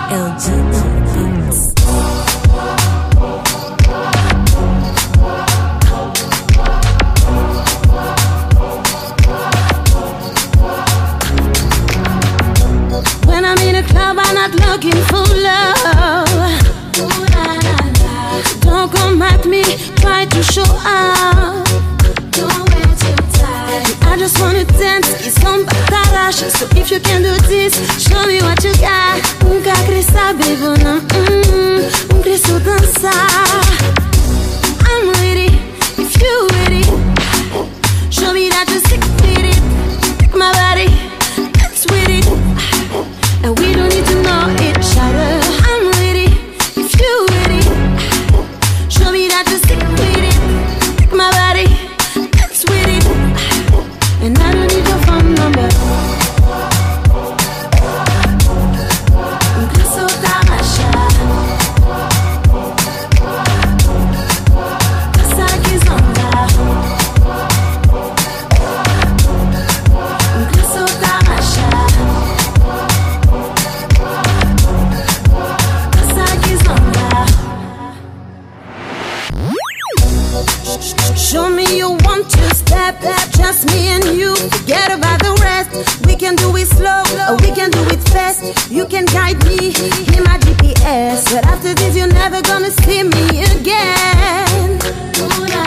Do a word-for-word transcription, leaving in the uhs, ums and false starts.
L G Beats. When I'm in a club, I'm not looking for love. Don't come at me, try to show up. Don't wear too tight. I just wanna dance, it's on batarash. So if you can do this, show me what you got. Nunca queria saber, não. Não queria só dançar. I'm with it, if you with it. Show me that you're sick with it. Take my body, dance with it. And we don't need to know each other. I'm with it, if you with it. Show me that you're sick with it. Take my body, dance with it. And I don't need your phone number. Nunca soltar a chave. Essa que zonda. Nunca soltar a chave. Show me you want to step, just me and you, forget about the rest. We can do it slow, or we can do it fast. You can guide me, be my G P S. But after this you're never gonna see me again. Ooh, nah.